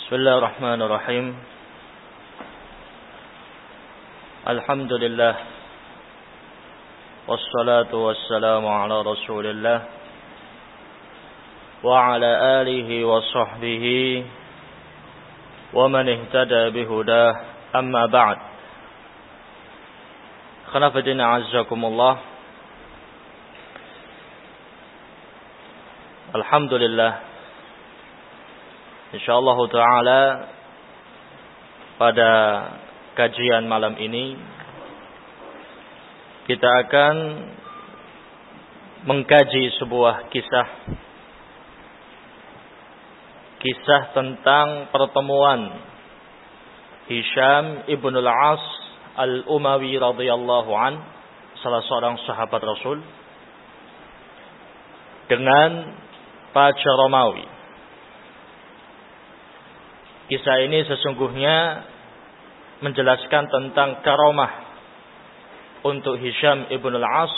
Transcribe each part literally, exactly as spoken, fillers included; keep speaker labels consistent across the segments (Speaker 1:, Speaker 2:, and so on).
Speaker 1: Bismillahirrahmanirrahim. Alhamdulillah. Wassalatu wassalamu ala Rasulillah wa ala alihi wa sahbihi wa man ihtada bihudah. Amma ba'd. Khonafidina azzakumullah. Alhamdulillah. InsyaAllah ta'ala pada kajian malam ini kita akan mengkaji sebuah kisah Kisah tentang pertemuan Hisham ibn al-As al-Umawi radhiyallahu an, salah seorang sahabat Rasul, dengan Raja Romawi. Kisah ini sesungguhnya menjelaskan tentang karamah untuk Hisham ibn al-As,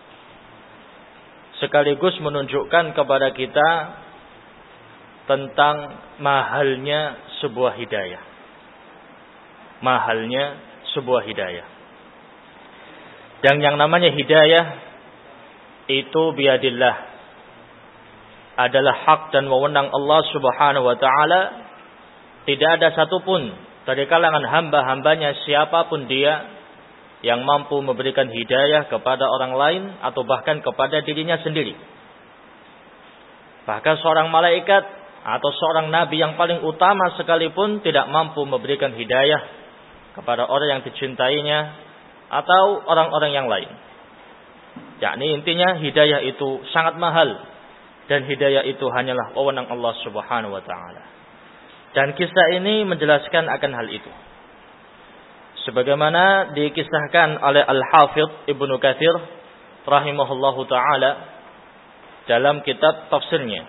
Speaker 1: sekaligus menunjukkan kepada kita tentang mahalnya sebuah hidayah. Mahalnya sebuah hidayah. Dan yang namanya hidayah itu biadillah, adalah hak dan wewenang Allah Subhanahu wa taala. Tidak ada satupun dari kalangan hamba-hambanya, siapapun dia, yang mampu memberikan hidayah kepada orang lain atau bahkan kepada dirinya sendiri. Bahkan seorang malaikat atau seorang nabi yang paling utama sekalipun tidak mampu memberikan hidayah kepada orang yang dicintainya atau orang-orang yang lain. Yakni intinya hidayah itu sangat mahal, dan hidayah itu hanyalah wewenang Allah Subhanahu wa taala. Dan kisah ini menjelaskan akan hal itu. Sebagaimana dikisahkan oleh Al-Hafidh Ibnu Katsir rahimahullahu ta'ala dalam kitab tafsirnya.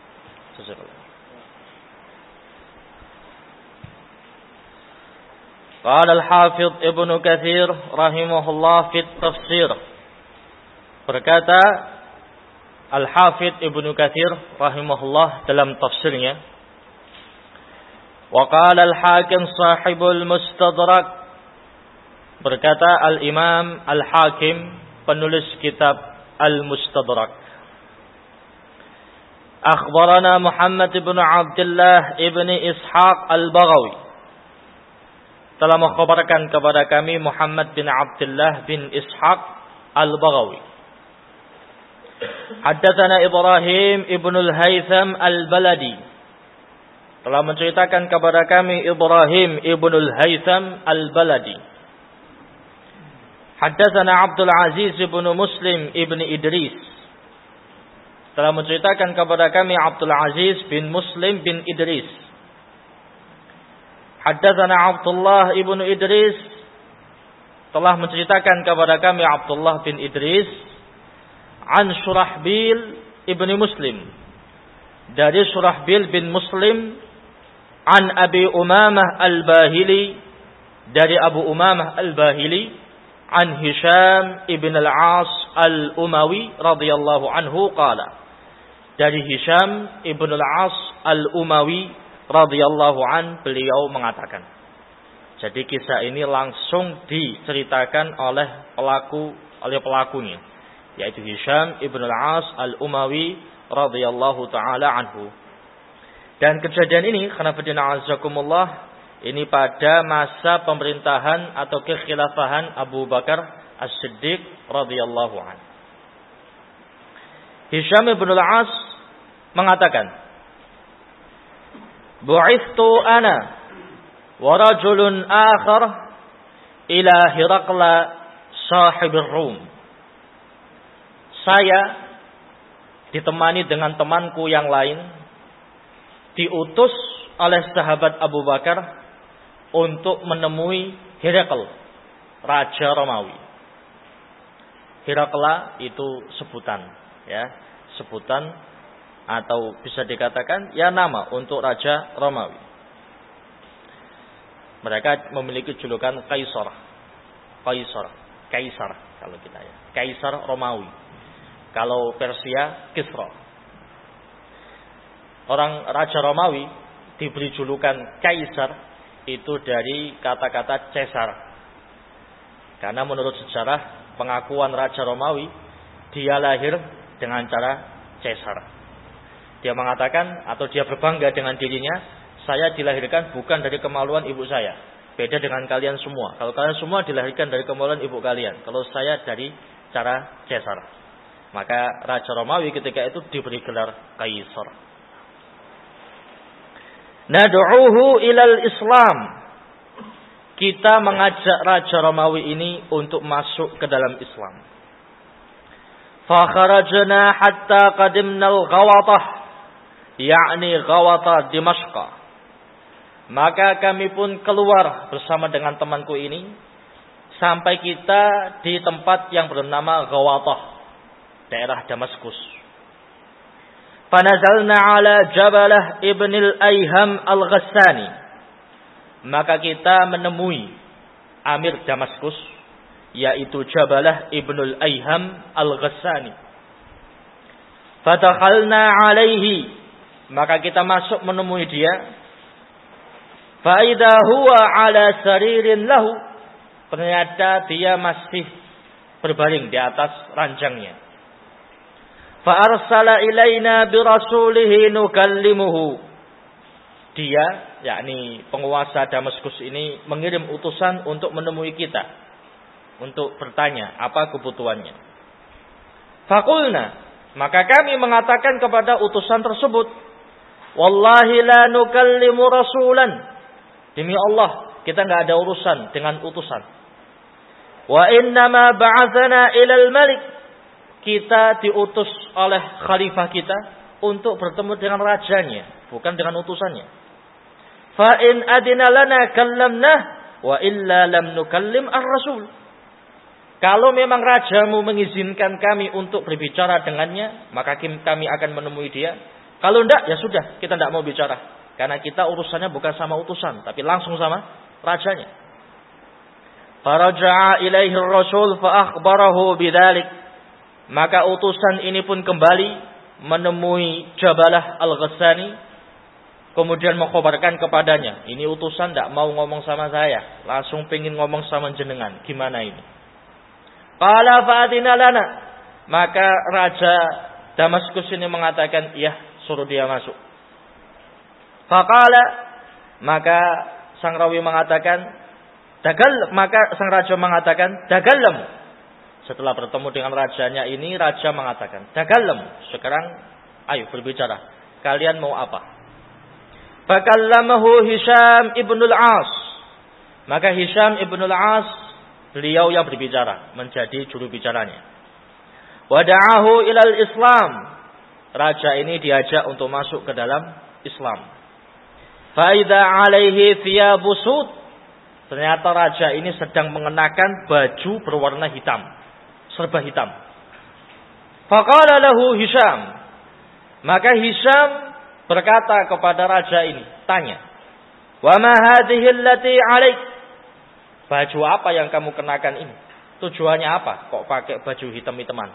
Speaker 1: Qala Al-Hafidh Ibnu Katsir rahimahullah fit tafsir. Berkata Al-Hafidh Ibnu Katsir rahimahullah dalam tafsirnya, wa qala al-Hakim sahibul Mustadrak, berkata al-Imam al-Hakim penulis kitab al-Mustadrak, akhbarana Muhammad ibn Abdullah ibn Ishaq al-Baghawi, telah mengkhabarkan kepada kami Muhammad bin Abdullah bin Ishaq al-Baghawi. Haddatsana Ibrahim ibn al-Haytham al-Baladi, telah menceritakan kepada kami Ibrahim ibn al-Haytham al-Baladi. Haddatsana Abdul Aziz ibn Muslim ibn Idris, telah menceritakan kepada kami Abdul Aziz bin Muslim bin Idris. Haddatsana Abdullah ibn Idris, telah menceritakan kepada kami Abdullah bin Idris an Surahbil ibn Muslim, dari Surahbil bin Muslim, an Abi Umamah al-Bahili, dari Abu Umamah al-Bahili, an Hisham ibn al-As al-Umawi radhiyallahu anhu qala, dari Hisham ibn al-As al-Umawi radhiyallahu an, beliau mengatakan. Jadi kisah ini langsung diceritakan oleh pelaku oleh pelakunya, yaitu Hisham ibn al-As al-Umawi radhiyallahu taala anhu. Dan kejadian ini, khonafidina azakumullah, ini pada masa pemerintahan atau kekhilafahan Abu Bakar As-Siddiq radhiyallahu anhu. Hisham ibn al-As mengatakan, bu'ithtu ana wa rajulun akhar ila Hiraqla sahibir Rum. Saya ditemani dengan temanku yang lain diutus oleh sahabat Abu Bakar untuk menemui Herakl, Raja Romawi. Herakla itu sebutan, ya, sebutan atau bisa dikatakan ya nama untuk Raja Romawi. Mereka memiliki julukan Kaisar, Kaisar, Kaisar kalau kita ya, Kaisar Romawi. Kalau Persia, Kisra. Orang Raja Romawi diberi julukan kaisar itu dari kata-kata Caesar. Karena menurut sejarah pengakuan Raja Romawi, dia lahir dengan cara Caesar. Dia mengatakan atau dia berbangga dengan dirinya, saya dilahirkan bukan dari kemaluan ibu saya. Beda dengan kalian semua. Kalau kalian semua dilahirkan dari kemaluan ibu kalian. Kalau saya dari cara Caesar. Maka Raja Romawi ketika itu diberi gelar kaisar. Nad'uhu ilal Islam. Kita mengajak Raja Romawi ini untuk masuk ke dalam Islam. Fa kharajna hatta qadimna al-Ghawatah, yakni Ghawatah Dimashq. Maka kami pun keluar bersama dengan temanku ini sampai kita di tempat yang bernama Ghawatah, daerah Damaskus. Fanazalna ala Jabalah ibn al-Ayham al-Ghassani. Maka kita menemui Amir Damaskus, yaitu Jabalah ibn al-Ayham al-Ghassani. Fadakhalna alaihi. Maka kita masuk menemui dia. Fa'idha huwa ala saririn lahu. Ternyata dia masih berbaring di atas ranjangnya. Fa'arsala ilaina birasulihi nukallimuhu. Dia, yakni penguasa Damaskus ini, mengirim utusan untuk menemui kita, untuk bertanya apa kebutuhannya. Faqulna, maka kami mengatakan kepada utusan tersebut, wallahi la nukallimu rasulan. Demi Allah, kita enggak ada urusan dengan utusan. Wa innama ba'athana ilal malik. Kita diutus oleh khalifah kita untuk bertemu dengan rajanya, bukan dengan utusannya. Fa in adina lana kallamnah wa illa lam nukallim ar-rasul. Kalau memang rajamu mengizinkan kami untuk berbicara dengannya, maka kami akan menemui dia. Kalau enggak, ya sudah, kita enggak mau bicara. Karena kita urusannya bukan sama utusan, tapi langsung sama rajanya. Faraja'a ilaihi ar-rasul fa akhbarahu bidzalik. Maka utusan ini pun kembali menemui Jabalah al-Ghassani, kemudian mengkhabarkan kepadanya, ini utusan tidak mau ngomong sama saya, langsung pengen ngomong sama jenengan, gimana ini? Qala fa'adina lana. Maka Raja Damaskus ini mengatakan, iya, suruh dia masuk. Faqala, maka sang rawi mengatakan, dagal, maka sang raja mengatakan, dagallam. Setelah bertemu dengan rajanya ini, raja mengatakan, dagallam, sekarang ayo berbicara. Kalian mau apa? Fakallamahu Hisham ibn al-As. Maka Hisham ibn al-As, beliau yang berbicara, menjadi juru bicaranya. Wada'ahu ilal Islam. Raja ini diajak untuk masuk ke dalam Islam. Fa'idha alaihi thiyabu sud. Ternyata raja ini sedang mengenakan baju berwarna hitam, serba hitam. Faqala lahu Hisham. Maka Hisham berkata kepada raja ini, tanya, wa ma hadhihi allati 'alaik? Baju apa yang kamu kenakan ini? Tujuannya apa? Kok pakai baju hitam-hitaman?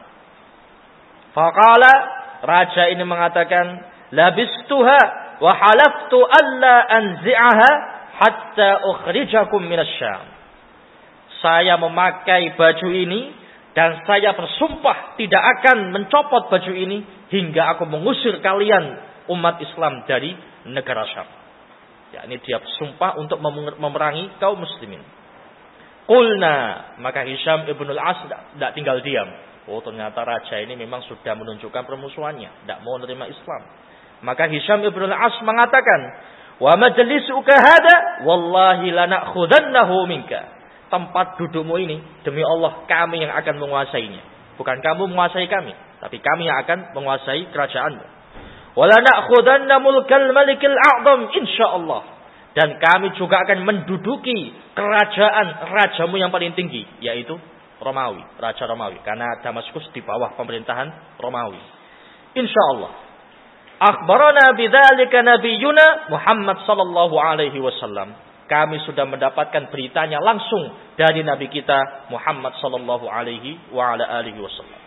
Speaker 1: Faqala, raja ini mengatakan, labistuha wa halaftu alla anzi'aha hatta ukhrijakum minasyam. Saya memakai baju ini dan saya bersumpah tidak akan mencopot baju ini hingga aku mengusir kalian umat Islam dari negara Syam. Ya, ini dia bersumpah untuk memerangi kaum muslimin. Qulna, maka Hisham ibn al-As tidak tinggal diam. Oh, ternyata raja ini memang sudah menunjukkan permusuhannya, tidak mau menerima Islam. Maka Hisham ibn al-As mengatakan, wa majlisuka hada wallahi lana'khudannahu minka. Tempat dudukmu ini, demi Allah kami yang akan menguasainya. Bukan kamu menguasai kami, tapi kami yang akan menguasai kerajaanmu. Wala na'khudanna mulkal malikil a'zam insyaallah. Dan kami juga akan menduduki kerajaan rajamu yang paling tinggi, yaitu Romawi, Raja Romawi. Karena Damaskus di bawah pemerintahan Romawi. Insyaallah. Akhbarana bidzalika nabiyuna Muhammad sallallahu alaihi wasallam. Kami sudah mendapatkan beritanya langsung dari Nabi kita Muhammad sallallahu alaihi wa ala alihi wasallam.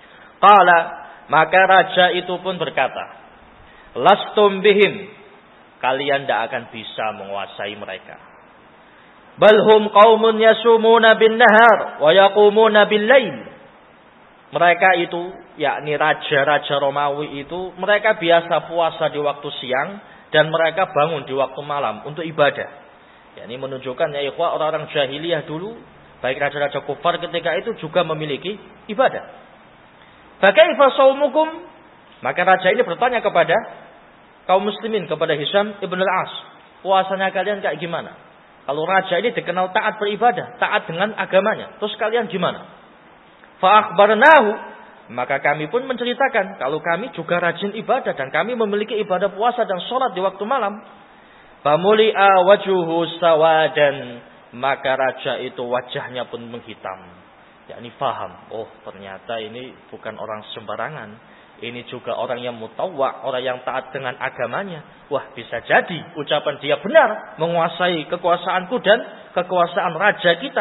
Speaker 1: Qala, maka raja itu pun berkata, lastum bihim, kalian tidak akan bisa menguasai mereka. Balhum qaumun yasumuna bin nahar wa yaqumuna bil lail. Mereka itu, yakni raja-raja Romawi itu, mereka biasa puasa di waktu siang dan mereka bangun di waktu malam untuk ibadah. Ya, ini menunjukkan ya ikhwah, orang-orang jahiliyah dulu, baik raja-raja kufar ketika itu juga memiliki ibadah. Fakaifa shaumukum? Maka raja ini bertanya kepada kaum muslimin, kepada Hisham ibn al-As, puasanya kalian kayak gimana? Kalau raja ini dikenal taat beribadah, taat dengan agamanya, terus kalian gimana? Fa akhbarnahu, maka kami pun menceritakan kalau kami juga rajin ibadah dan kami memiliki ibadah puasa dan sholat di waktu malam. Famuli'a wajuhu sawadan, maka raja itu wajahnya pun menghitam. yakni faham, oh ternyata ini bukan orang sembarangan. Ini juga orang yang mutawwa', orang yang taat dengan agamanya. Wah, bisa jadi ucapan dia benar, menguasai kekuasaanku dan kekuasaan raja kita.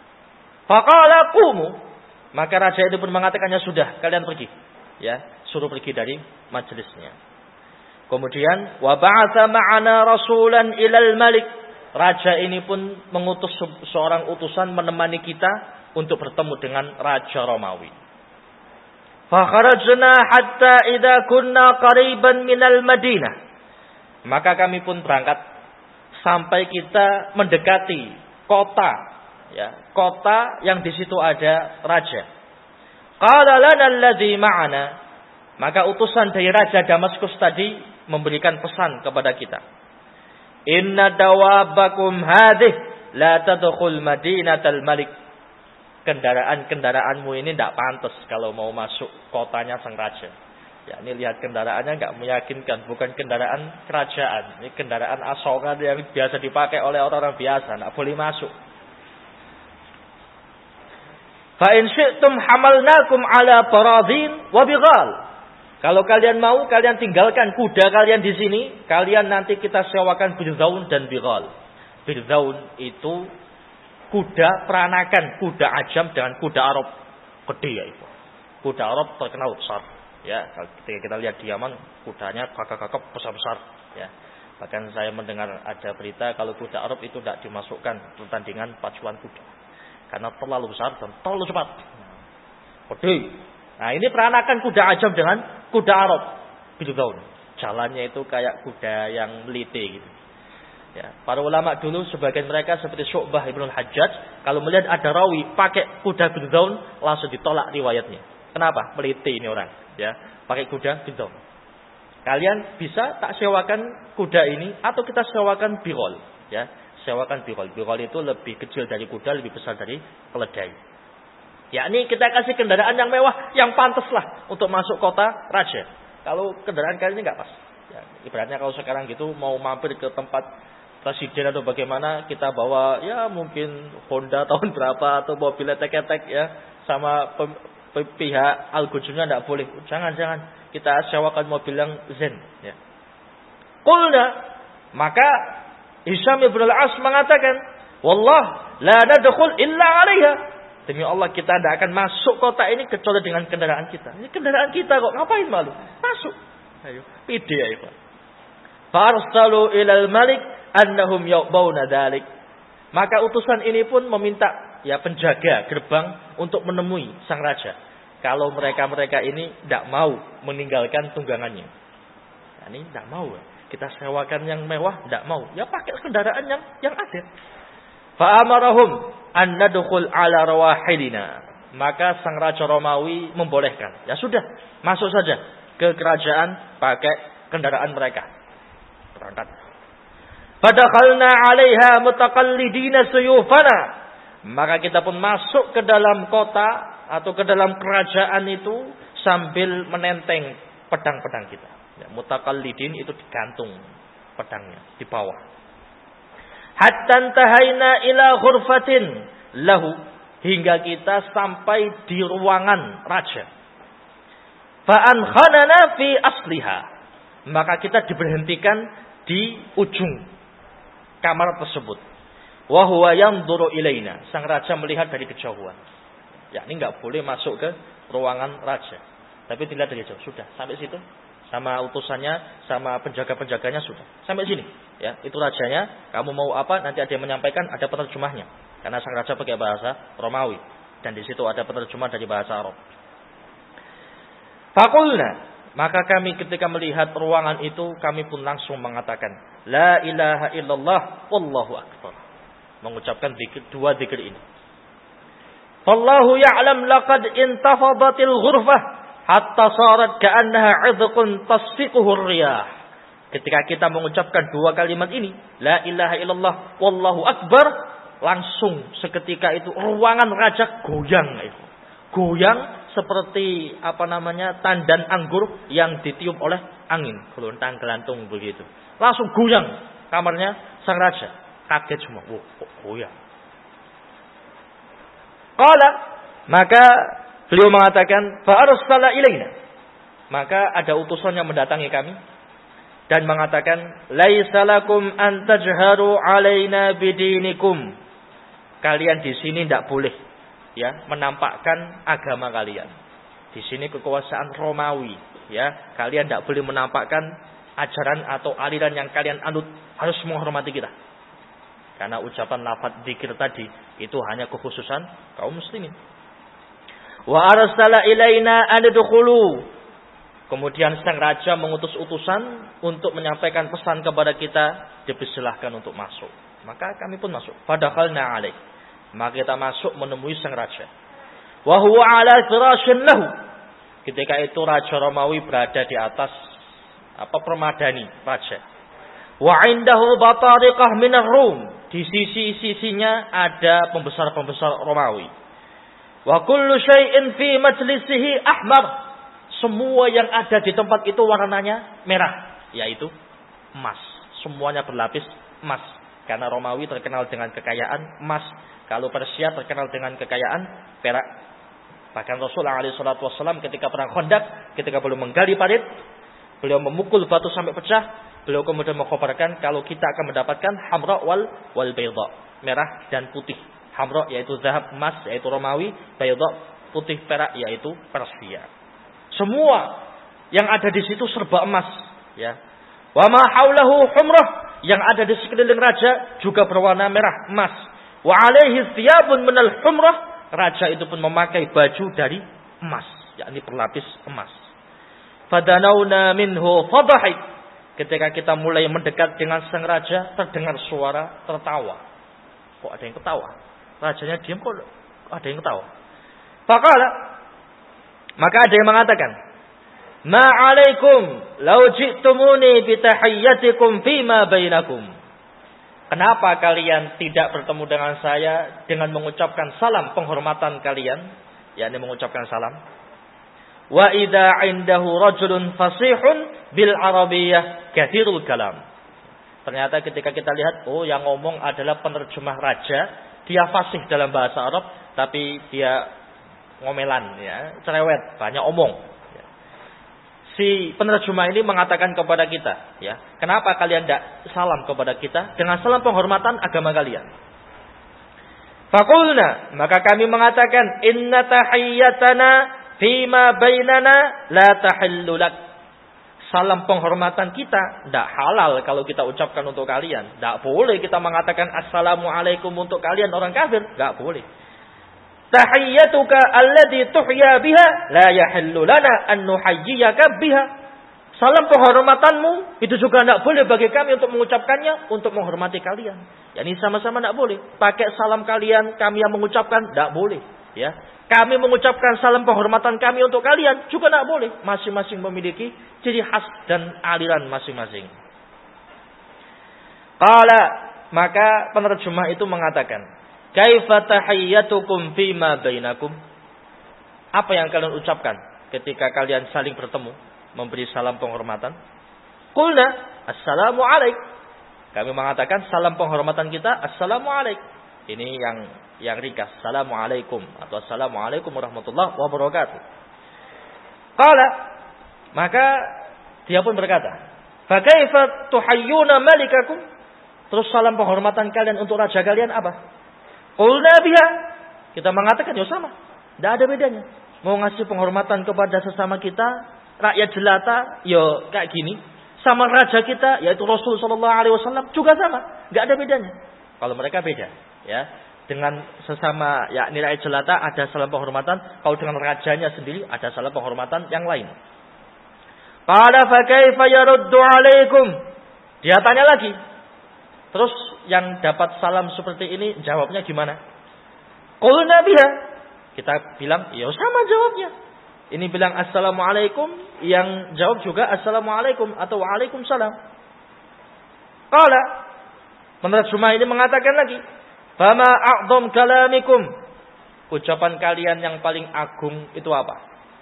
Speaker 1: Faqala qumu, maka raja itu pun mengatakannya, sudah, kalian pergi. Ya, suruh pergi dari majelisnya. Kemudian wa ba'atha ma'ana rasulan ilal malik. Raja ini pun mengutus seorang utusan menemani kita untuk bertemu dengan raja Romawi. Fakharajna hatta idza kunna qariban minal Madinah. Maka kami pun berangkat sampai kita mendekati kota, ya, kota yang di situ ada raja. Qala lana alladhi ma'ana. Maka utusan dari raja Damaskus tadi memberikan pesan kepada kita. Inna dawabakum hadih la tadkhul madinatal malik. Kendaraan-kendaraanmu ini tidak pantas kalau mau masuk kotanya sang raja. Ya, ini lihat kendaraannya nggak meyakinkan, bukan kendaraan kerajaan. Ini kendaraan asongan yang biasa dipakai oleh orang-orang biasa, nggak boleh masuk. Fa in syi'tum hamalnakum ala baradhin wa bighal. Kalau kalian mau, kalian tinggalkan kuda kalian di sini, kalian nanti kita sewakan birzaun dan bighal. Birzaun itu kuda peranakan, kuda ajam dengan kuda Arab gede ya itu. Kuda Arab terkenal besar. Ya, ketika kita lihat di Yaman, kudanya kakak-kakak besar-besar. Ya, bahkan saya mendengar ada berita kalau kuda Arab itu tidak dimasukkan pertandingan pacuan kuda, karena terlalu besar dan terlalu cepat. Gede. Nah, ini peranakan kuda ajam dengan kuda Arab. Birzaun. Jalannya itu kayak kuda yang meliti gitu. Ya, para ulama dulu sebagian mereka seperti Syu'bah Ibn al-Hajjaj, kalau melihat ada rawi pakai kuda birzaun langsung ditolak riwayatnya. Kenapa? Meliti ini orang, ya, pakai kuda birzaun. Kalian bisa tak sewakan kuda ini atau kita sewakan birol, ya, sewakan birol. Birol itu lebih kecil dari kuda, lebih besar dari keledai. Ya, ini kita kasih kendaraan yang mewah, yang pantas lah untuk masuk kota raja. Kalau kendaraan kalian ini nggak pas. Ya, ibaratnya kalau sekarang gitu mau mampir ke tempat presiden atau bagaimana, kita bawa ya mungkin Honda tahun berapa atau mobil tek-tek ya, sama pem, pem, pihak Al-Gujurnya tidak boleh. Jangan jangan kita sewakan mobil yang zen. Ya. Qulna, maka Hisham ibn al-As mengatakan, wallah la nadkhul illa 'alaiha. Demi Allah kita tidak akan masuk kota ini kecuali dengan kendaraan kita. Ini kendaraan kita kok, ngapain malu? Masuk. Ayo, pede ya Pak. Farsalu ilal malik annahum yaqbauna dzalik. Maka utusan ini pun meminta ya penjaga gerbang untuk menemui sang raja. Kalau mereka-mereka ini tidak mau meninggalkan tunggangannya. Nah, ini tidak mau. Kita sewakan yang mewah, tidak mau. Ya pakai kendaraan yang yang ada. Fa amarahum an nadkhul ala rawahilina. Maka sang raja Romawi membolehkan. Ya sudah, masuk saja ke kerajaan pakai kendaraan mereka. Berangkat. Fadakhalna 'alaiha mutaqallidina suyufana. Maka kita pun masuk ke dalam kota atau ke dalam kerajaan itu sambil menenteng pedang-pedang kita. Ya, mutaqallidin itu digantung pedangnya di bawah. Hatta tahaina ila ghurfatin lahu, hingga kita sampai di ruangan raja. Fa ankhanana fi asliha. Maka kita diberhentikan di ujung kamar tersebut. Wa huwa yanzuru ilaina. Sang raja melihat dari kejauhan. Ya, ini enggak boleh masuk ke ruangan raja. Tapi dilihat dari jauh. Sudah, sampai situ sama utusannya, sama penjaga-penjaganya sudah. Sampai sini, ya. Itu rajanya, kamu mau apa? Nanti ada yang menyampaikan, ada penerjemahnya. Karena sang raja pakai bahasa Romawi dan di situ ada penerjemah dari bahasa Arab. Faqulna, maka kami ketika melihat ruangan itu, kami pun langsung mengatakan, la ilaha illallah wallahu akbar. Mengucapkan zikir, dua zikir ini. Fallahu ya'lam laqad intafadatil ghurfah hatta sarat ka'annaha 'idqun tasfiquhu riyah. Ketika kita mengucapkan dua kalimat ini, la ilaha illallah wallahu akbar, langsung seketika itu ruangan raja goyang itu. Goyang seperti apa namanya? Tandan anggur yang ditiup oleh angin, gelontang-gelantung begitu. Langsung goyang kamarnya sang raja. Kaget semua. Oh, goyang. Qala, maka beliau mengatakan, fa arsala ilaina. Maka ada utusan yang mendatangi kami dan mengatakan, laisa lakum an tajharu alaina bidinikum. Kalian di sini tidak boleh ya menampakkan agama kalian. Di sini kekuasaan Romawi, ya. Kalian tidak boleh menampakkan ajaran atau aliran yang kalian anut, harus menghormati kita. Karena ucapan lafaz zikir tadi itu hanya kekhususan kaum muslimin. Wa arsala ilaina an tadkhulu. Kemudian sang raja mengutus utusan untuk menyampaikan pesan kepada kita, dipersilahkan untuk masuk. Maka kami pun masuk. Fadakhalna alaih. Maka kita masuk menemui sang raja. Wa huwa ala firasyin lahu. Ketika itu raja Romawi berada di atas apa permadani raja. Wa indahu batariqah min ar-Rum. Di sisi-sisinya ada pembesar-pembesar Romawi. Wa kullu syai'in fi majlisihi ahmar. Semua yang ada di tempat itu warnanya merah, yaitu emas. Semuanya berlapis emas. Karena Romawi terkenal dengan kekayaan emas. Kalau Persia terkenal dengan kekayaan perak. Bahkan Rasulullah alaihi salatu wasallam ketika perang Khandaq, ketika beliau menggali parit, beliau memukul batu sampai pecah. Beliau kemudian mengkhabarkan kalau kita akan mendapatkan hamra wal wal bayda, merah dan putih. Hamra yaitu zahab emas yaitu Romawi, bayda putih perak yaitu Persia. Semua yang ada di situ serba emas, ya. Wa ma haulahu humrah, yang ada di sekeliling raja juga berwarna merah emas. Wa alaihi thiyabun minal humrah, raja itu pun memakai baju dari emas, yakni berlapis emas. Fadanauna minhu fadhahik. Ketika kita mulai mendekat dengan sang raja, terdengar suara tertawa. Kok ada yang ketawa? Rajanya diam, kok ada yang ketawa? Faqala, maka ada yang mengatakan, ma'alaikum law ji'tumuni bitahiyyatikum fima bainakum. Kenapa kalian tidak bertemu dengan saya dengan mengucapkan salam penghormatan kalian, yakni mengucapkan salam? Wa idza 'indahu rajulun fasihun bil arabiyyah kathirul kalam. Ternyata ketika kita lihat, oh yang ngomong adalah penerjemah raja, dia fasih dalam bahasa Arab, tapi dia ngomelan, ya, cerewet, banyak omong. Ya. Si penerjemah ini mengatakan kepada kita, ya, kenapa kalian tidak salam kepada kita dengan salam penghormatan agama kalian? Faqulna, maka kami mengatakan, inna tahiyyatana fima bainana la tahillu lak. Salam penghormatan kita tidak halal kalau kita ucapkan untuk kalian. Tidak boleh kita mengatakan assalamualaikum untuk kalian orang kafir. Tidak boleh. Tahiyyatuka alladhi tuhya biha la yahillu lana an nuhayyiyaka biha. Salam penghormatanmu itu juga tidak boleh bagi kami untuk mengucapkannya untuk menghormati kalian. Yani sama-sama tidak boleh. Pakai salam kalian, kami yang mengucapkan, tidak boleh. Ya, kami mengucapkan salam penghormatan kami untuk kalian juga tidak boleh. Masing-masing memiliki ciri khas dan aliran masing-masing. Qala, maka penerjemah itu mengatakan, kaifa tahiyyatukum fima bainakum? Apa yang kalian ucapkan ketika kalian saling bertemu, memberi salam penghormatan? Qulna, assalamu alaik. Kami mengatakan salam penghormatan kita, assalamu alaik. Ini yang yang ringkas, assalamualaikum atau assalamualaikum warahmatullahi wabarakatuh. Qala, maka dia pun berkata, fa kaifa tuhayyuna malikakum? Terus salam penghormatan kalian untuk raja kalian apa? Qulna biha. Kita mengatakan ya sama, tidak ada bedanya. Mau ngasih penghormatan kepada sesama kita rakyat jelata, yo kayak gini. Sama raja kita, yaitu Rasul Sallallahu Alaihi Wasallam juga sama, nggak ada bedanya. Kalau mereka beda, ya. Dengan sesama yakni rakyat jelata ada salam penghormatan, kalau dengan rajanya sendiri ada salam penghormatan yang lain. Qala fa kaifa yaruddu alaikum? Dia tanya lagi. Terus yang dapat salam seperti ini jawabnya gimana? Qulna biha. Kita bilang, ya sama jawabnya. Ini bilang assalamualaikum, yang jawab juga assalamualaikum atau waalaikumsalam. Qala, penerjemah ini mengatakan lagi, fama a'dham kalamikum. Ucapan kalian yang paling agung itu apa?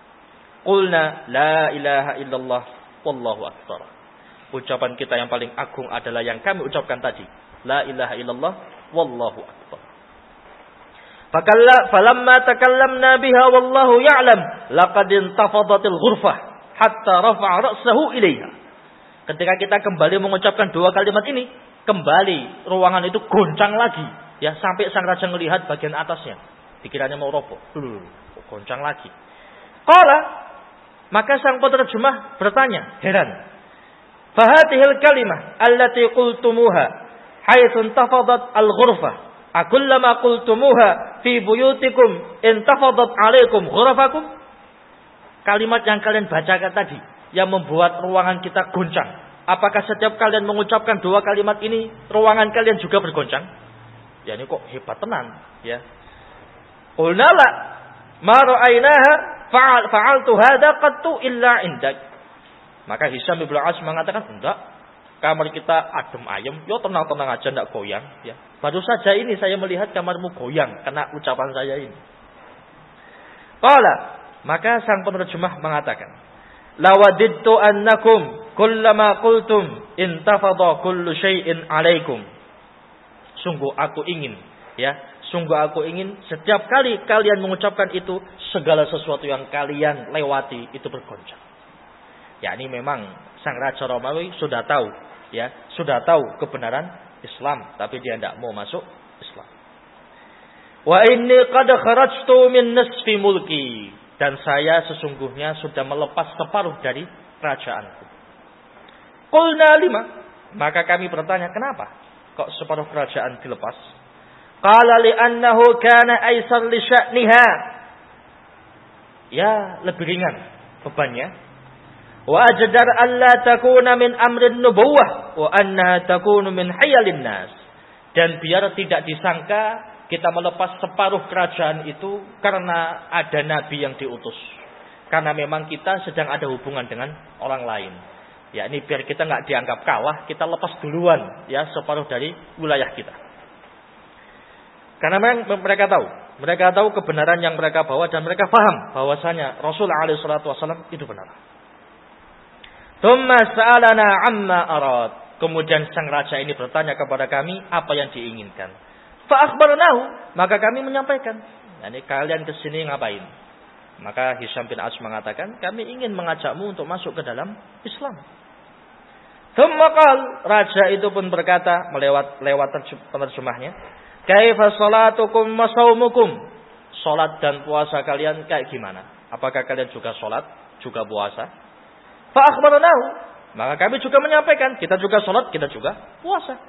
Speaker 1: Qulna la ilaha illallah wallahu akbar. Ucapan kita yang paling agung adalah yang kami ucapkan tadi. La ilaha illallah wallahu akbar. Fakalla falamma takallamna biha wallahu ya'lam laqad intafadatil ghurfah hatta rafa'a ra'sahu ilaiha. Ketika kita kembali mengucapkan dua kalimat ini, kembali ruangan itu goncang lagi, ya sampai sang raja melihat bagian atasnya. Dikiranya mau roboh. Dulu goncang lagi. Qala, maka sang penerjemah bertanya, heran. Fahatihil kalimah allati qultumuha haitsu intafadat al-ghurfah akullama qultumuha fi buyutikum intafadat alaikum ghurafakum. Kalimat yang kalian bacakan tadi yang membuat ruangan kita goncang, apakah setiap kalian mengucapkan dua kalimat ini ruangan kalian juga bergoncang? Ya ini kok hebat tenan, ya. Qulna la ma ra'ainaha fa'al fa'altu hadza qattu illa indak. Maka Hisham bin As mengatakan, enggak, kamar kita adem ayem, yo tenang-tenang aja, enggak goyang, ya. Baru saja ini saya melihat kamarmu goyang kena ucapan saya ini. Qala, maka sang penerjemah mengatakan, lawadidtu annakum kullama qultum intafadha kullu syai'in alaikum. Sungguh aku ingin, ya, sungguh aku ingin setiap kali kalian mengucapkan itu, segala sesuatu yang kalian lewati itu bergoncang. Ya, ini memang sang raja Romawi sudah tahu, ya, sudah tahu kebenaran Islam, tapi dia tidak mau masuk Islam. Wa inni qad kharajtu min nisfi mulki, dan saya sesungguhnya sudah melepas separuh dari kerajaanku. Qulna lima, maka kami bertanya, kenapa kok separuh kerajaan dilepas? Qala li annahu kana aisar li sya'niha. Ya, lebih ringan bebannya. Wa ajdar alla takuna min amrin nubuwah wa annaha takunu min hayalin nas. Dan biar tidak disangka kita melepas separuh kerajaan itu karena ada nabi yang diutus. Karena memang kita sedang ada hubungan dengan orang lain. Ya, ini biar kita enggak dianggap kalah, kita lepas duluan, ya, separuh dari wilayah kita. Karena memang mereka tahu, mereka tahu kebenaran yang mereka bawa dan mereka paham bahwasanya Rasul alaihi salatu wasallam itu benar. Tsumma sa'alana amma arad. Kemudian sang raja ini bertanya kepada kami apa yang diinginkan. Fa akhbarnahu, maka kami menyampaikan. Yani kalian ke sini ngapain? Maka Hisham bin As mengatakan, kami ingin mengajakmu untuk masuk ke dalam Islam. Tsumma qal, raja itu pun berkata melewat lewat penerjemahnya, kaifa salatukum wa shaumukum? Salat dan puasa kalian kayak gimana? Apakah kalian juga salat, juga puasa? Fa akhbarnahu, maka kami juga menyampaikan, kita juga salat, kita juga puasa.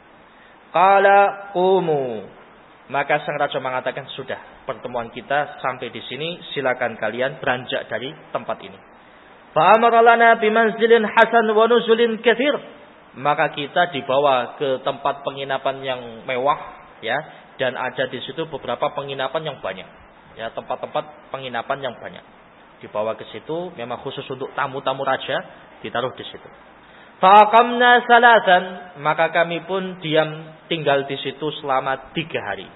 Speaker 1: Qala qumu, maka sang raja mengatakan, sudah, pertemuan kita sampai di sini, silakan kalian beranjak dari tempat ini. Fa amara lana bimanzilin hasan wa nuzulin katsir, maka kita dibawa ke tempat penginapan yang mewah, ya, dan ada di situ beberapa penginapan yang banyak, ya, tempat-tempat penginapan yang banyak. Dibawa ke situ, memang khusus untuk tamu-tamu raja, ditaruh di situ. Faqamna salasan, maka kami pun diam tinggal di situ selama tiga hari.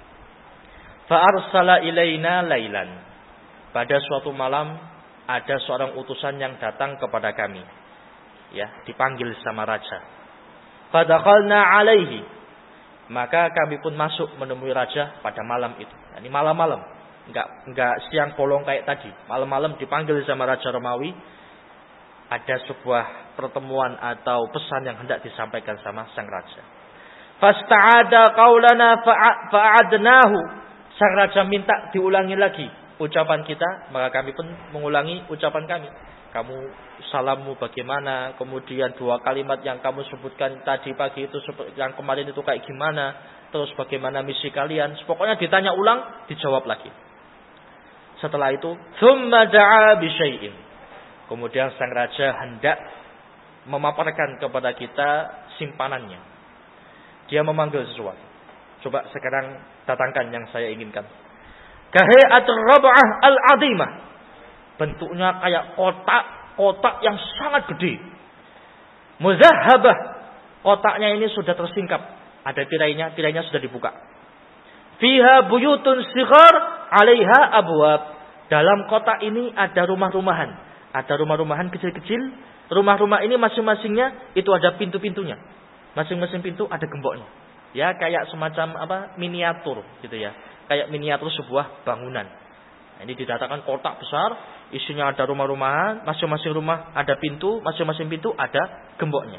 Speaker 1: Fa arsala ilaina lailan. Pada suatu malam ada seorang utusan yang datang kepada kami, ya, dipanggil sama raja. Fadakhalna alaihi, maka kami pun masuk menemui raja pada malam itu. Ini malam-malam. Enggak, enggak siang bolong kayak tadi. Malam-malam dipanggil sama Raja Romawi. Ada sebuah pertemuan atau pesan yang hendak disampaikan sama sang raja. Fasta'ada qaulana fa'adnahu. Sang raja minta diulangi lagi ucapan kita, maka kami pun mengulangi ucapan kami. Kamu salammu bagaimana? Kemudian dua kalimat yang kamu sebutkan tadi pagi itu yang kemarin itu kayak gimana? Terus bagaimana misi kalian? Pokoknya ditanya ulang, dijawab lagi. Setelah itu, tsumma da'a bi syai'in. Kemudian sang raja hendak memaparkan kepada kita simpanannya. Dia memanggil sesuatu. Coba sekarang datangkan yang saya inginkan. Kahai'atur rab'ah al-'azimah. Bentuknya kayak kotak-kotak yang sangat gede. Muzahhabah. Kotaknya ini sudah tersingkap. Ada tirainya, tirainya sudah dibuka. Fiha buyutun sighar 'alaiha abwab. Dalam kotak ini ada rumah-rumahan. Ada rumah-rumahan kecil-kecil. Rumah-rumah ini masing-masingnya itu ada pintu-pintunya. Masing-masing pintu ada gemboknya. Ya, kayak semacam apa? Miniatur gitu ya. Kayak miniatur sebuah bangunan. Nah, ini didatakan kotak besar, isinya ada rumah-rumahan, masing-masing rumah ada pintu, masing-masing pintu ada gemboknya.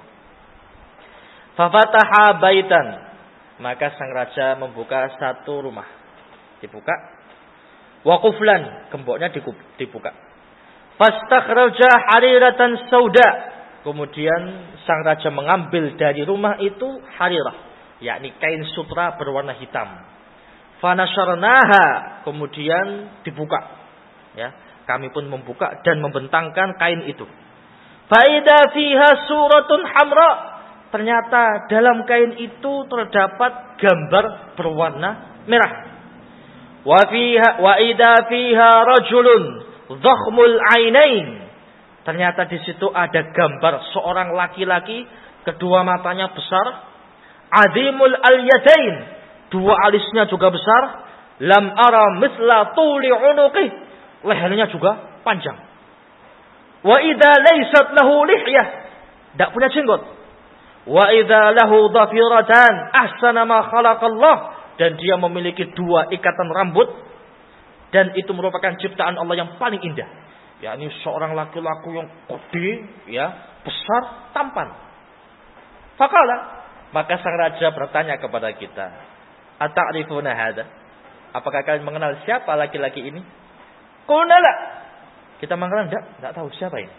Speaker 1: Fafataha baitan. Maka sang raja membuka satu rumah. Dibuka. Wa quflan, gemboknya dibuka. Fastakhraja hariratan sauda. Kemudian sang raja mengambil dari rumah itu harirah, yakni kain sutra berwarna hitam. Fanasharnaha, kemudian dibuka. Ya, kami pun membuka dan membentangkan kain itu. Faida fiha suratun hamra. Ternyata dalam kain itu terdapat gambar berwarna merah. Wa fiha wa ida fiha rajulun dhakhmul ainain. Ternyata di situ ada gambar seorang laki-laki, kedua matanya besar, azimul al-yadain, dua alisnya juga besar, lam ara misla tuli unuqih, lehernya juga panjang. Wa idza laysat lahu lihyah, tidak punya jenggot. Wa idza lahu dhafiratan ahsana ma khalaqallah, dan dia memiliki dua ikatan rambut, dan itu merupakan ciptaan Allah yang paling indah. Ya, ini seorang laki-laki yang gede, ya, besar, tampan. Faqala, maka sang raja bertanya kepada kita, ata'rifuna hadza? Apakah kalian mengenal siapa laki-laki ini? Qulna la. Kita mengenal enggak? Enggak tahu siapa ini.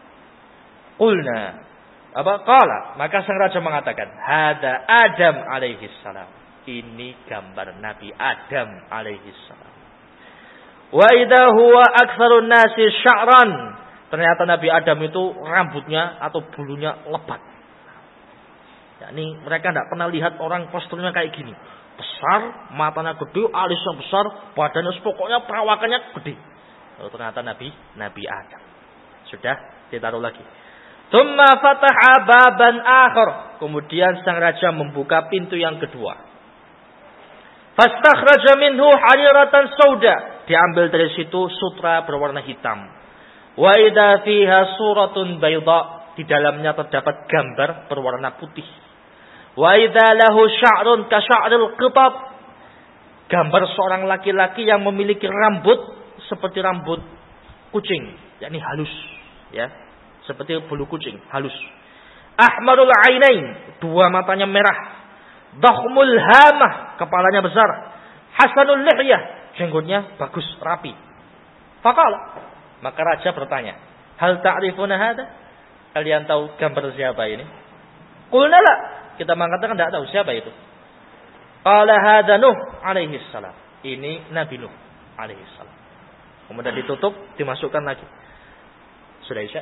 Speaker 1: Qulna, apa? Qala, maka sang raja mengatakan, hadza Adam alaihi salam. Ini gambar Nabi Adam alaihi salam. Wa idza huwa aktsarun nasi sya'ran. Ternyata Nabi Adam itu rambutnya atau bulunya lebat. Yakni mereka tidak pernah lihat orang posturnya kayak gini. Besar, matanya gede, alisnya besar, badannya pokoknya perawakannya gede. Lalu ternyata Nabi Nabi Adam. Sudah ditaruh lagi. Tsumma fataha baban akhar. Kemudian sang raja membuka pintu yang kedua. Fastakhraja minhu hariratan sauda. Diambil dari situ sutra berwarna hitam. Wa idza fiha suratun bayda. Di dalamnya terdapat gambar berwarna putih. Wa idza lahu sya'run ka sya'ril qitab. Gambar seorang laki-laki yang memiliki rambut seperti rambut kucing, yakni halus, ya. Seperti bulu kucing, halus. Ahmarul ainain, dua matanya merah. Dakhmul hamah, kepalanya besar. Hasanul lihyah, jenggotnya bagus, rapi. Faqala, maka raja bertanya, hal ta'rifuna hadza? Kalian tahu gambar siapa ini? Qulna la, kita mengatakan tidak tahu siapa itu. Qala hadza Nuh alaihi salam. Ini Nabi Nuh alaihi salam. Kemudian ditutup, dimasukkan lagi. Sudah isya?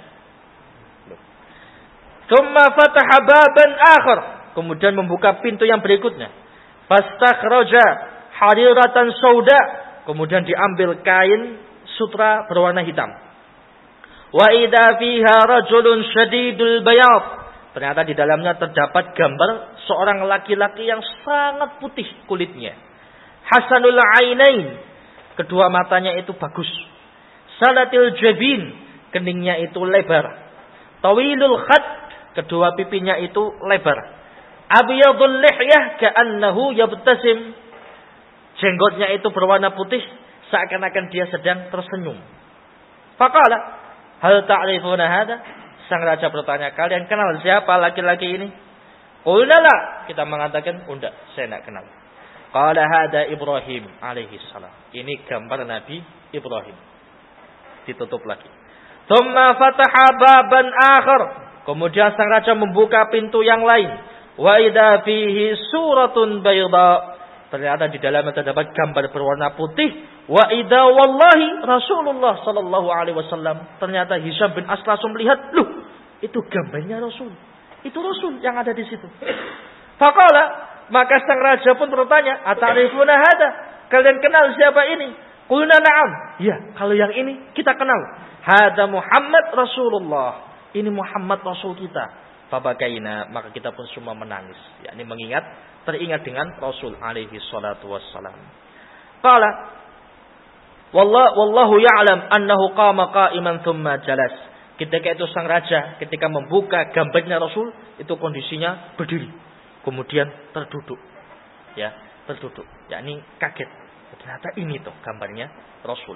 Speaker 1: Tsumma fataha baban akhar. Kemudian membuka pintu yang berikutnya. Fastakhraja hariratan sauda. Kemudian diambil kain sutra berwarna hitam. Wa idza fiha rajulun syadidul bayad. Ternyata di dalamnya terdapat gambar seorang laki-laki yang sangat putih kulitnya. Hasanul ainain, kedua matanya itu bagus. Salatil jabin, keningnya itu lebar. Tawilul khat, kedua pipinya itu lebar. Abyadul lihyah ka'annahu yabtasim, jenggotnya itu berwarna putih seakan-akan dia sedang tersenyum. Faqala, hal ta'rifuna hadza? Sang raja bertanya, kalian kenal siapa laki-laki ini? Qulna la, kita mengatakan, enggak, saya tidak kenal. Qala hadza Ibrahim alaihi salam. Ini gambar Nabi Ibrahim. Ditutup lagi. Thumma fataha baban akhar. Kemudian sang raja membuka pintu yang lain. Wa idza fihi suratun bayda. Ternyata di dalamnya terdapat gambar berwarna putih. Wa idza wallahi Rasulullah sallallahu alaihi wasallam. Ternyata Hisham bin Aslas melihat, loh, itu gambarnya Rasul. Itu Rasul yang ada di situ. Faqala, maka sang raja pun bertanya, "Atarifuna hada? Kalian kenal siapa ini?" Qulna na'am. Ya, kalau yang ini kita kenal. Hada Muhammad Rasulullah. Ini Muhammad Rasul kita. Fabakaina, maka kita pun semua menangis. Yakni mengingat, teringat dengan Rasul alaihi salatu wassalam. Qala, Wallah, wallahu ya'lam annahu qama qa'iman thumma jalas. Ketika itu sang raja ketika membuka gambarnya Rasul, itu kondisinya berdiri, kemudian terduduk. Ya, terduduk. Yakni kaget. Ternyata ini tuh gambarnya Rasul.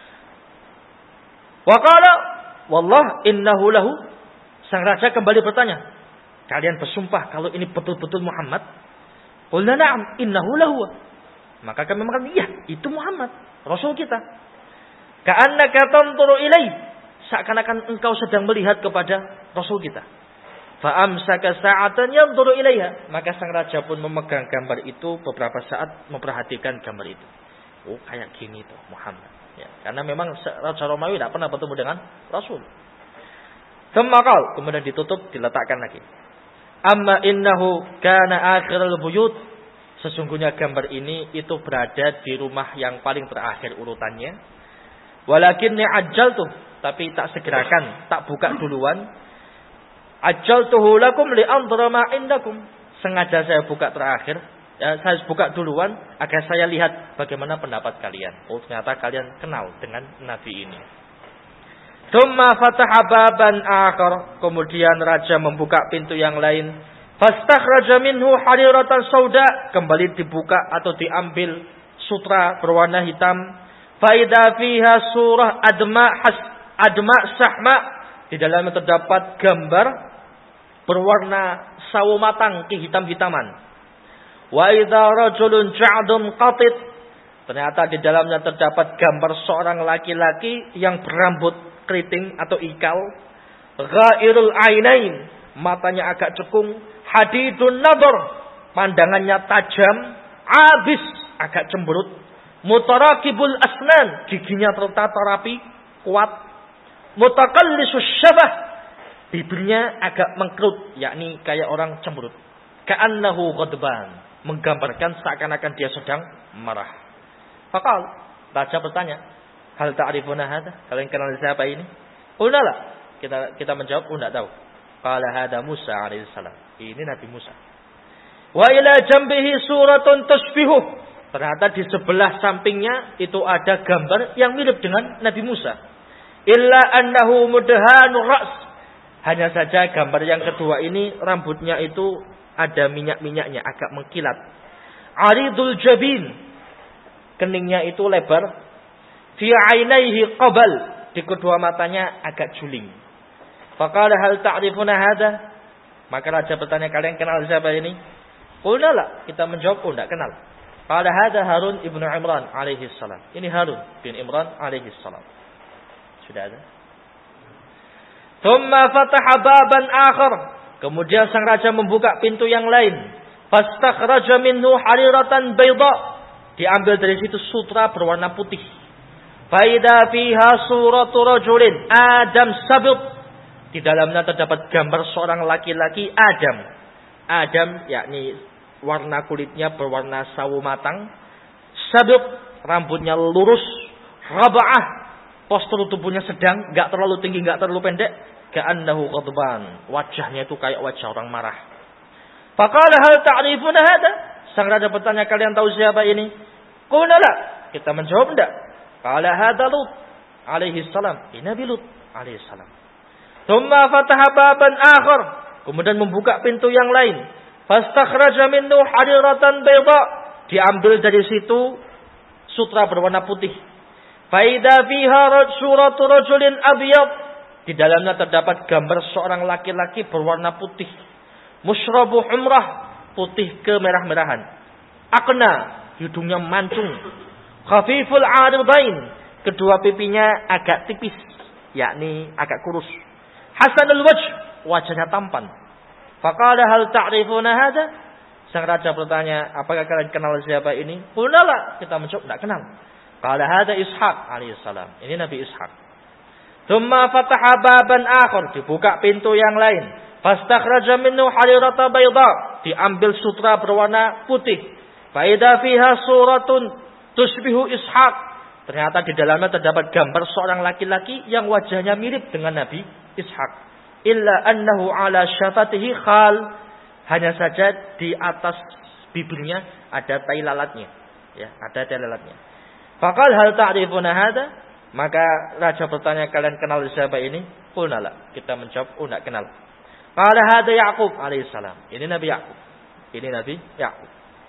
Speaker 1: Wa qala, wallah innahu lahu. Sang raja kembali bertanya, kalian bersumpah kalau ini betul-betul Muhammad? Qulna na'am innahu lahu. Maka kami mengatakan, iya, itu Muhammad, Rasul kita. Ka'annaka tanzuru ilaihi, seakan-akan engkau sedang melihat kepada Rasul kita. Fa'amsaka sa'atan yanzuru ilaiha, maka sang raja pun memegang gambar itu beberapa saat memperhatikan gambar itu. Oh, kayak gini tuh Muhammad. Ya, karena memang Raja Romawi tidak pernah bertemu dengan Rasul. Semakal, kemudian ditutup, diletakkan lagi. Amma innahu kana akhirul buyut. Sesungguhnya gambar ini itu berada di rumah yang paling terakhir urutannya. Walakinni ajjaltu, tapi tak segerakan, tak buka duluan. Ajjaltuhu lakum li anzura ma indakum. Sengaja saya buka terakhir. Ya, saya buka duluan agar saya lihat bagaimana pendapat kalian. Oh, ternyata kalian kenal dengan Nabi ini. Tsumma fataha baban akhar. Kemudian raja membuka pintu yang lain. Fastakhraja minhu hariratan sauda. Kembali dibuka atau diambil sutra berwarna hitam. Faida fiha surah adma has adma sahma. Di dalamnya terdapat gambar berwarna sawo matang kehitam-hitaman. Wa idza rajulun ja'dun qatit. Ternyata di dalamnya terdapat gambar seorang laki-laki yang berambut keriting atau ikal. Ghairul ainain, matanya agak cekung. Hadidun nadhar, pandangannya tajam. Abis, agak cemberut. Mutarakibul asnan, giginya tertata rapi, kuat. Mutakallisus syabah, bibirnya agak mengkerut, yakni kayak orang cemberut. Ka'annahu ghadban, menggambarkan seakan-akan dia sedang marah. Faqal, raja bertanya, hal ta'rifuna hadha? Kalian kenal siapa ini? Qulna la. Kita kita menjawab, oh, enggak tahu. Qala hada Musa alaihi salam. Ini Nabi Musa. Wa ila jambihi suratun tasbihu. Ternyata di sebelah sampingnya itu ada gambar yang mirip dengan Nabi Musa. Illa annahu mudhanu ra's. Hanya saja gambar yang kedua ini rambutnya itu ada minyak-minyaknya, agak mengkilat. Aridul jabin, keningnya itu lebar. Fi ainaihi qabal, di kedua matanya agak juling. Faqala hal ta'rifuna hadha? Maka raja bertanya, kalian kenal siapa ini? Qulna la, kita menjawab, oh, tidak kenal. Qala hadha Harun ibnu Imran alaihi salam. Ini Harun bin Imran alaihi salam. Sudah ada. Thumma fataha baban akhar. Kemudian sang raja membuka pintu yang lain. Fastakhraja minhu hariratan bayda. Diambil dari situ sutra berwarna putih. Faida fiha suratu rajulin Adam sabit. Di dalamnya terdapat gambar seorang laki-laki Adam. Adam yakni warna kulitnya berwarna sawo matang. Sabit, rambutnya lurus. Raba'ah, postur tubuhnya sedang, enggak terlalu tinggi, enggak terlalu pendek. Ka'annahu ghadban, wajahnya itu kayak wajah orang marah. Faqala hal ta'rifuna hada? Sang raja bertanya, kalian tahu siapa ini? Qulna la, kita menjawab enggak. Qala hada Lut alaihi salam. Ini Nabi Lut alaihi salam. Tsumma fataha baban akhar. Kemudian membuka pintu yang lain. Fastakhraja minhu hariratan bayda. Diambil dari situ sutra berwarna putih. Faida fiha suratu rajulin abyad. Di dalamnya terdapat gambar seorang laki-laki berwarna putih. Musyrabu humrah, putih kemerah-merahan. Aqna, hidungnya mancung. Khafiful aridain, kedua pipinya agak tipis. yakni agak kurus. Hasanul wajh, wajahnya tampan. Faqala hal ta'rifuna hadha? Sang raja bertanya, apakah kalian kenal siapa ini? Qulna la, kita menjawab tidak kenal. Qala hadha Ishaq alaihissalam. Ini Nabi Ishaq. Tsumma fataha baban akhar, dibuka pintu yang lain. Fastakhraja minhu harirata bayda, diambil sutra berwarna putih. Fa idza fiha suratun tusbihu Ishaq. Ternyata di dalamnya terdapat gambar seorang laki-laki yang wajahnya mirip dengan Nabi Ishaq. Illa annahu ala syafatihi khal. Hanya saja di atas bibirnya ada tai lalatnya. Ya, ada tai lalatnya. Faqal hal ta'rifuna hadha? Maka raja bertanya, kalian kenal siapa ini? Qulna la. Kita menjawab, oh enggak kenal. Qala hadha Ya'qub alaihissalam. Ini Nabi Ya'qub. Ini Nabi Ya'qub.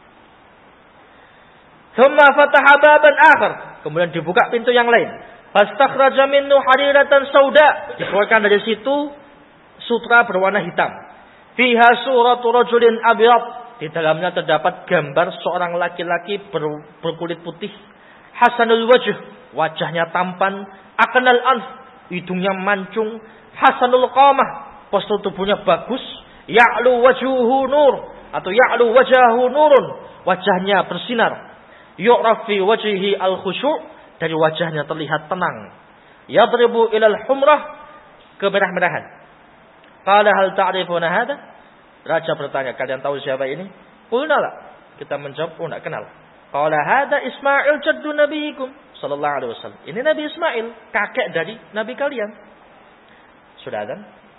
Speaker 1: Thumma fataha baban akhar. Kemudian dibuka pintu yang lain. Fastakhraja minhu hariratan sauda. Dikeluarkan dari situ sutra berwarna hitam. Fiha suratu rajulin abyad. Di dalamnya terdapat gambar seorang laki-laki ber, berkulit putih. Hasanul wajh, wajahnya tampan. Aqnal anf, hidungnya mancung. Hasanul qamah, postur tubuhnya bagus. Ya'lu wajhuhu nur, atau ya'lu wajahu nurun, wajahnya bersinar. Yu'raf fi wajhihi al-khusyu', dari wajahnya terlihat tenang. Yadribu ilal humrah, kemerah-merahan. Qala hal ta'rifuna hadha? Raja bertanya, kalian tahu siapa ini? Qulna la. Kita menjawab, oh, enggak kenal. Qala hadha Ismail jaddu nabiyikum sallallahu alaihi wasallam. Ini Nabi Ismail, kakek dari nabi kalian. Sudah ada?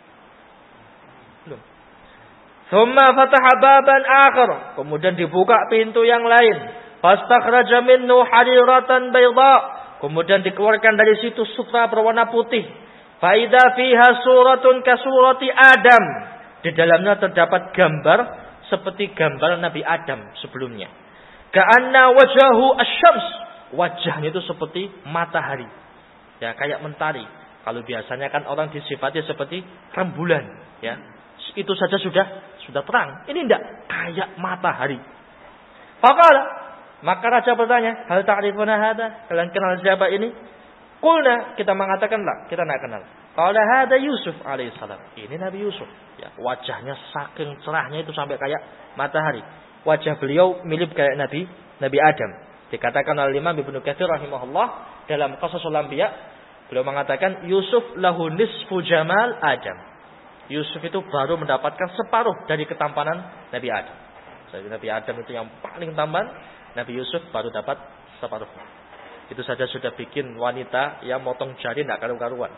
Speaker 1: Belum. Thumma fataha baban akhar. Kemudian dibuka pintu yang lain. Fastakhraja minhu hariratan bayda. Kemudian dikeluarkan dari situ sutra berwarna putih. Fa idza fiha suratun ka surati Adam. Di dalamnya terdapat gambar seperti gambar Nabi Adam sebelumnya. Ka'anna wajahu asy-syams. Wajahnya itu seperti matahari. Ya, kayak mentari. Kalau biasanya kan orang disifati seperti rembulan, ya. Itu saja sudah sudah terang. Ini enggak, kayak matahari. Faqala, maka raja bertanya, hal ta'rifuna hadha? Kalian kenal siapa ini? Qulna, kita mengatakan la, kita enggak kenal. Qala hadha Yusuf alaihissalam. Ini Nabi Yusuf. Ya, wajahnya saking cerahnya itu sampai kayak matahari. Wajah beliau mirip kayak Nabi Nabi Adam. Dikatakan oleh Imam Ibnu Katsir rahimahullah dalam Qasasul Anbiya, beliau mengatakan Yusuf lahu nisfu jamal Adam. Yusuf itu baru mendapatkan separuh dari ketampanan Nabi Adam. Jadi Nabi Adam itu yang paling tampan, Nabi Yusuf baru dapat separuh. Itu saja sudah bikin wanita yang motong jari tidak karu-karuan.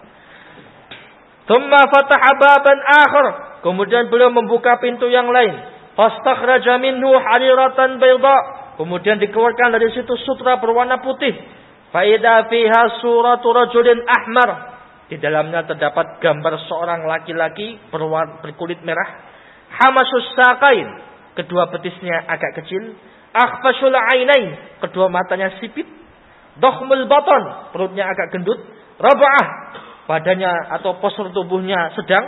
Speaker 1: Tsumma fataha baban akhar. Kemudian beliau membuka pintu yang lain. Fastakhraja minhu hariratan bayda. Kemudian dikeluarkan dari situ sutra berwarna putih. Fa idza fiha suratu rajulin ahmar. Di dalamnya terdapat gambar seorang laki-laki berwarna berkulit merah. Hamasus saqain. Kedua betisnya agak kecil. Akhfashul ainain. Kedua matanya sipit. Dakhmul batan. Perutnya agak gendut. Rab'ah. Badannya atau postur tubuhnya sedang.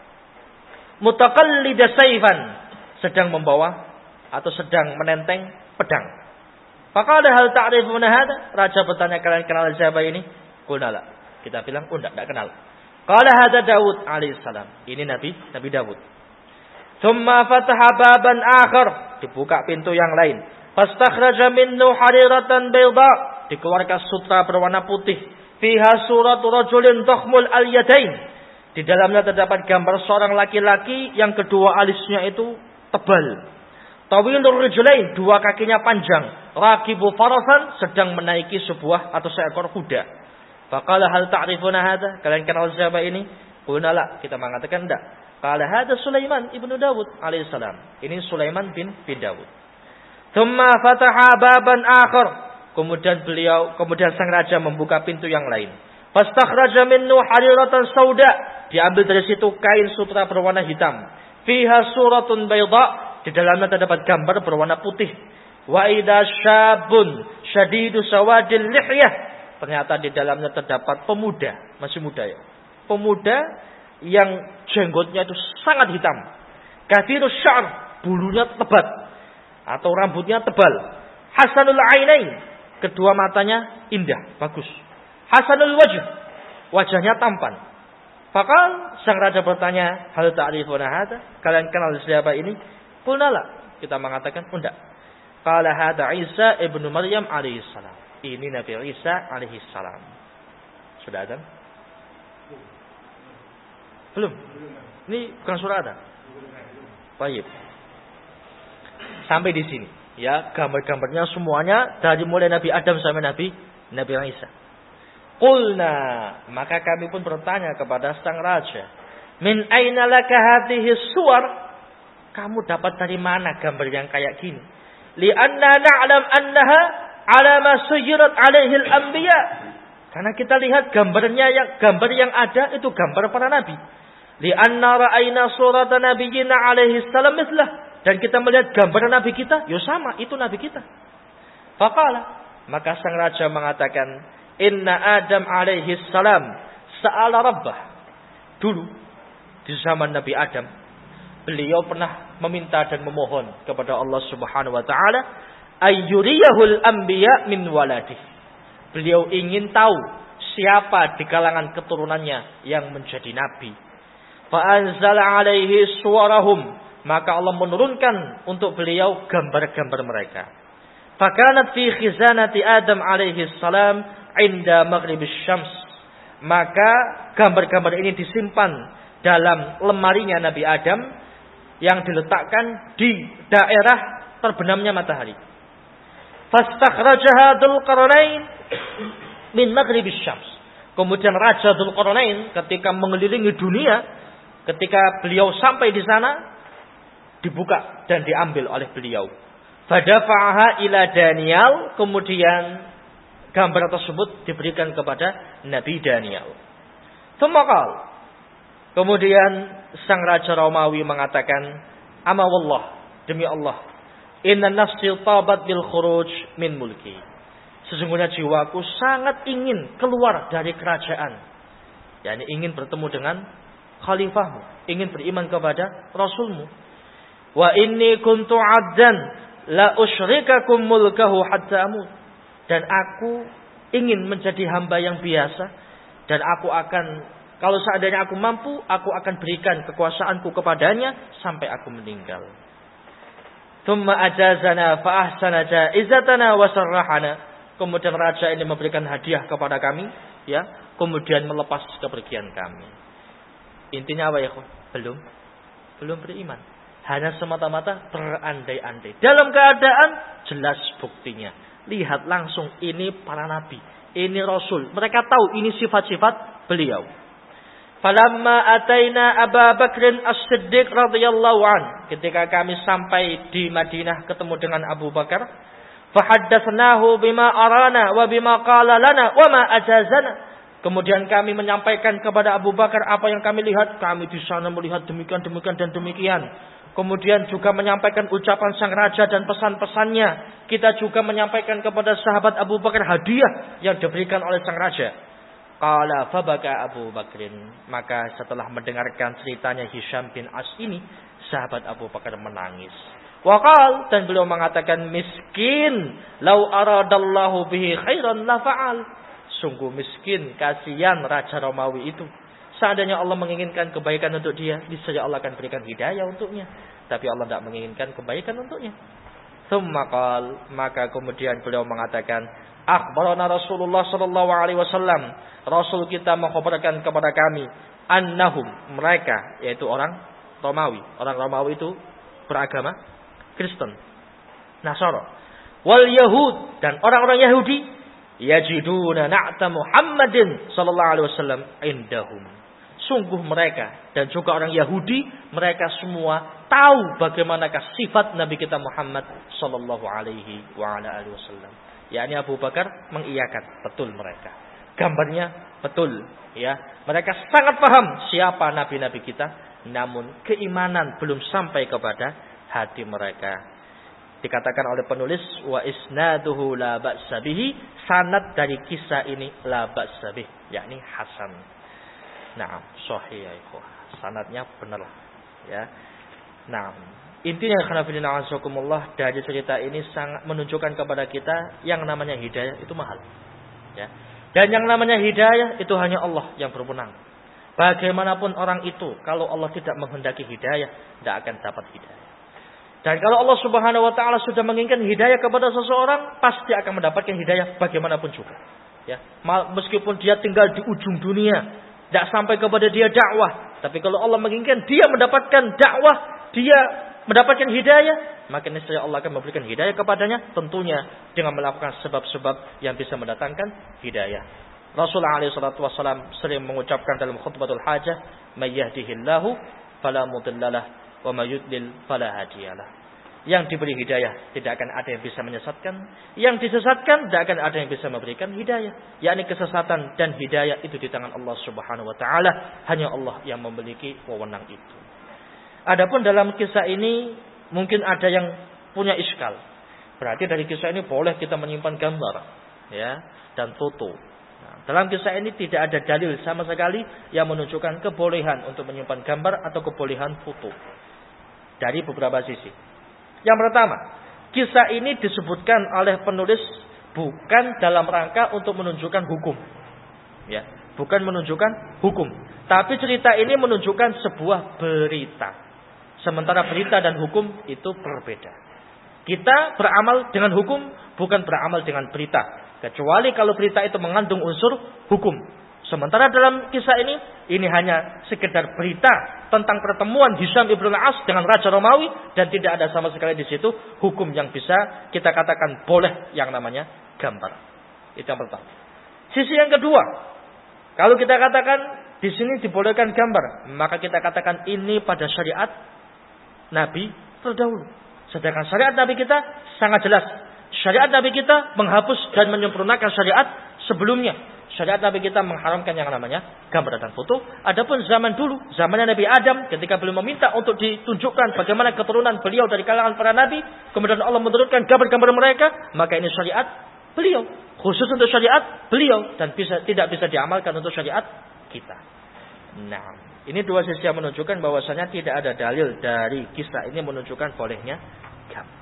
Speaker 1: Mutaqallida sayfan. Sedang membawa atau sedang menenteng pedang. Faqala hal ta'rifuna hadha? Raja bertanya, kalian kenal siapa ini? Qulna la. Kita bilang, oh enggak, enggak kenal. Qala hadha Daud alaihissalam. Ini Nabi Nabi Daud. Tsumma fataha baban akhar. Dibuka pintu yang lain. Fastakhraja minhu hariratan bayda. Dikeluarkan sutra berwarna putih. Fiha suratu rajulin dakhmul al-yadain. Di dalamnya terdapat gambar seorang laki-laki yang kedua alisnya itu tebal. Tawilur rijlain, dua kakinya panjang. Rakibu farasan, sedang menaiki sebuah atau seekor kuda. Faqala hal ta'rifuna hadha? Kalian kenal siapa ini? Qulna la, kita mengatakan enggak. Qala hadha Sulaiman ibnu Dawud alaihissalam. Ini Sulaiman bin bin Dawud. Tsumma fataha baban akhar. Kemudian beliau, kemudian sang raja membuka pintu yang lain. Fastakhraja minhu hariratan sauda. Diambil dari situ kain sutra berwarna hitam. Fiha suratun bayda. Di dalamnya terdapat gambar berwarna putih. Wa idza syabun syadidu sawadil lihyah. Ternyata di dalamnya terdapat pemuda, masih muda ya. Pemuda yang jenggotnya itu sangat hitam. Kathirus sy'r, bulunya tebal atau rambutnya tebal. Hasanul ainain, kedua matanya indah, bagus. Hasanul wajh, wajahnya tampan. Fakal sang raja bertanya, hal ta'rifuna hadza? Kalian kenal siapa ini? Qulna la. Kita mengatakan, oh, enggak. Qala hadza Isa ibnu Maryam alaihi salam. Ini Nabi Isa alaihi salam. Sudah ada? Belum. Ini bukan surah ada. Baik. Sampai di sini, ya, gambar-gambarnya semuanya dari mulai Nabi Adam sampai Nabi Nabi Isa. Qulna, maka kami pun bertanya kepada sang raja, min aina laka hadhihi suwar? Kamu dapat dari mana gambar yang kayak gini? Li anna na'lam annaha ala ma suyirat alaihi al-anbiya. Karena kita lihat gambarnya yang gambar yang ada itu gambar para nabi. Li anna ra'ayna surata nabiyyina alaihi salam mithlah. Dan kita melihat gambar nabi kita, ya sama, itu nabi kita. Faqala, maka sang raja mengatakan, inna Adam alaihi salam sa'ala rabbah. Dulu di zaman Nabi Adam, beliau pernah meminta dan memohon kepada Allah Subhanahu wa taala ayyuriyahul anbiya min waladih. Beliau ingin tahu siapa di kalangan keturunannya yang menjadi nabi. Fa anzala alaihi suwarahum, maka Allah menurunkan untuk beliau gambar-gambar mereka. Fakanat fi khizanati Adam alaihi salam inda maghribis syams. Maka gambar-gambar ini disimpan dalam lemarinya Nabi Adam yang diletakkan di daerah terbenamnya matahari. Fastakhrajaha Dzulqarnain min maghribis syams. Kemudian Raja Dzulqarnain ketika mengelilingi dunia, ketika beliau sampai di sana, dibuka dan diambil oleh beliau. Fadafa'aha ila Daniel, kemudian gambar tersebut diberikan kepada Nabi Daniel. Tsumma kemudian sang raja Romawi mengatakan, ama wallah, demi Allah, inna nafsi tabat bil khuruj min mulki. Sesungguhnya jiwaku sangat ingin keluar dari kerajaan. yakni ingin bertemu dengan khalifahmu, ingin beriman kepada rasulmu. Wa inni kuntu 'abdan la usyrikakum mulkahu hatta amut. Dan aku ingin menjadi hamba yang biasa, dan aku akan, kalau seandainya aku mampu, aku akan berikan kekuasaanku kepadanya sampai aku meninggal. Thumma ajazana fa ahsana jaizatana wa sarrahana. Kemudian raja ini memberikan hadiah kepada kami, ya, kemudian melepas kepergian kami. Intinya apa ya, belum belum beriman. Hanya semata-mata berandai-andai. Dalam keadaan jelas buktinya. Lihat langsung, ini para nabi, ini rasul. Mereka tahu ini sifat-sifat beliau. Falamma ataina Abu Bakrin As-Siddiq radhiyallahu an. Ketika kami sampai di Madinah ketemu dengan Abu Bakar, fahaddatsnahu bima arana wa bima qala lana wa ma ajazana. Kemudian kami menyampaikan kepada Abu Bakar apa yang kami lihat. Kami di sana melihat demikian, demikian dan demikian. Kemudian juga menyampaikan ucapan sang raja dan pesan-pesannya. Kita juga menyampaikan kepada sahabat Abu Bakar hadiah yang diberikan oleh sang raja. Qala fabaka Abu Bakrin. Maka setelah mendengarkan ceritanya Hisham bin As ini, sahabat Abu Bakar menangis. Waqal, dan beliau mengatakan, miskin, lau aradallahu bihi khairan la fa'al. Sungguh miskin, kasihan raja Romawi itu. Seandainya Allah menginginkan kebaikan untuk dia, niscaya Allah akan berikan hidayah untuknya. Tapi Allah tidak menginginkan kebaikan untuknya. Tsumma qal, maka kemudian beliau mengatakan, akhbarana Rasulullah sallallahu alaihi wasallam. Rasul kita mengkhabarkan kepada kami, annahum, mereka, yaitu orang Romawi. Orang Romawi itu beragama Kristen, Nasara, wal Yahud, dan orang-orang Yahudi, yajiduna na'ta Muhammadin sallallahu alaihi wasallam indahum. Sungguh mereka dan juga orang Yahudi, mereka semua tahu bagaimanakah sifat Nabi kita Muhammad sallallahu alaihi wa ala alihi wasallam. yakni Abu Bakar mengiyakan betul mereka. Gambarnya betul, ya. Mereka sangat paham siapa nabi-nabi kita, namun keimanan belum sampai kepada hati mereka. Dikatakan oleh penulis, wa isnaduhu la ba'sa bihi, sanad dari kisah ini la ba'sa bih, yakni hasan. Nah, sahih ya ikhwah. Sanadnya benar, ya. Nah, intinya khonafidina azakumullah, dari cerita ini sangat menunjukkan kepada kita yang namanya hidayah itu mahal, ya. Dan yang namanya hidayah itu hanya Allah yang berwenang. Bagaimanapun orang itu, kalau Allah tidak menghendaki hidayah, tidak akan dapat hidayah. Dan kalau Allah Subhanahu wa taala sudah menginginkan hidayah kepada seseorang, pasti akan mendapatkan hidayah bagaimanapun juga. Ya, meskipun dia tinggal di ujung dunia, tidak sampai kepada dia dakwah, tapi kalau Allah menginginkan dia mendapatkan dakwah, dia mendapatkan hidayah, maka niscaya Allah akan memberikan hidayah kepadanya, tentunya dengan melakukan sebab-sebab yang bisa mendatangkan hidayah. Rasulullah alaihi salatu wasallam sering mengucapkan dalam khutbatul hajah, "May yahdihillahu fala mudhillalah wa may yudlil fala hadiyalah." Yang diberi hidayah tidak akan ada yang bisa menyesatkan, yang disesatkan tidak akan ada yang bisa memberikan hidayah. Yakni kesesatan dan hidayah itu di tangan Allah Subhanahu wa taala, hanya Allah yang memiliki wewenang itu. Adapun dalam kisah ini mungkin ada yang punya iskal. Berarti dari kisah ini boleh kita menyimpan gambar, ya, dan foto. Nah, dalam kisah ini tidak ada dalil sama sekali yang menunjukkan kebolehan untuk menyimpan gambar atau kebolehan foto. Dari beberapa sisi. Yang pertama, kisah ini disebutkan oleh penulis bukan dalam rangka untuk menunjukkan hukum. Ya, bukan menunjukkan hukum, tapi cerita ini menunjukkan sebuah berita. Sementara berita dan hukum itu berbeda. Kita beramal dengan hukum, bukan beramal dengan berita. Kecuali kalau berita itu mengandung unsur hukum. Sementara dalam kisah ini, ini hanya sekedar berita tentang pertemuan Hisham ibn al-As dengan Raja Romawi. Dan tidak ada sama sekali di situ hukum yang bisa kita katakan boleh yang namanya gambar. Itu yang pertama. Sisi yang kedua, kalau kita katakan di sini dibolehkan gambar, maka kita katakan ini pada syariat Nabi terdahulu. Sedangkan syariat Nabi kita sangat jelas. Syariat Nabi kita menghapus dan menyempurnakan syariat sebelumnya. Syariat Nabi kita mengharamkan yang namanya gambar dan foto. Adapun zaman dulu, zamannya Nabi Adam, ketika beliau meminta untuk ditunjukkan bagaimana keturunan beliau dari kalangan para nabi, kemudian Allah menurunkan gambar-gambar mereka, maka ini syariat beliau, khusus untuk syariat beliau, dan bisa tidak bisa diamalkan untuk syariat kita. Nah, ini dua sisi yang menunjukkan bahwasanya tidak ada dalil dari kisah ini menunjukkan bolehnya gambar.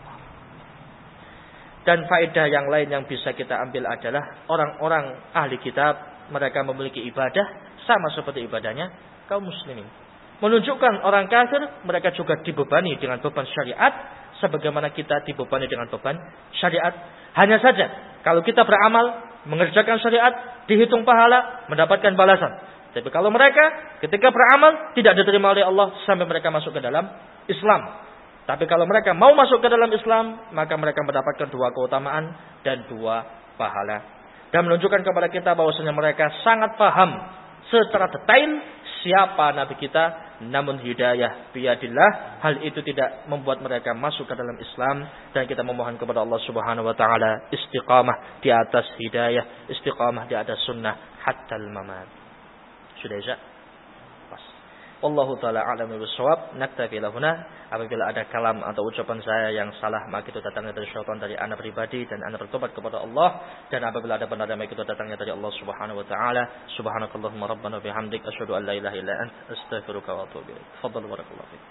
Speaker 1: Dan faedah yang lain yang bisa kita ambil adalah orang-orang ahli kitab, mereka memiliki ibadah sama seperti ibadahnya kaum muslimin. Menunjukkan orang kafir, mereka juga dibebani dengan beban syariat sebagaimana kita dibebani dengan beban syariat. Hanya saja kalau kita beramal, mengerjakan syariat, dihitung pahala, mendapatkan balasan. Tapi kalau mereka ketika beramal tidak diterima oleh Allah sampai mereka masuk ke dalam Islam. Tapi kalau mereka mau masuk ke dalam Islam, maka mereka mendapatkan dua keutamaan dan dua pahala. Dan menunjukkan kepada kita bahwasanya mereka sangat paham secara detail siapa Nabi kita, namun hidayah biyadillah, hal itu tidak membuat mereka masuk ke dalam Islam. Dan kita memohon kepada Allah Subhanahu wa taala istiqamah di atas hidayah, istiqamah di atas sunnah hatta al-mamat. Sudah ya? Pas. Wallahu taala a'lam bishawab. Naktafi lahuna. Apabila ada kalam atau ucapan saya yang salah, maka itu datangnya dari syaitan, dari ana pribadi, dan ana bertobat kepada Allah. Dan apabila ada benar, maka itu datangnya dari Allah Subhanahu wa taala. Subhanakallahumma rabbana bihamdik asyhadu an la ilaha illa anta astaghfiruka wa atubu ilaik. Tafadhal barakallahu fiik.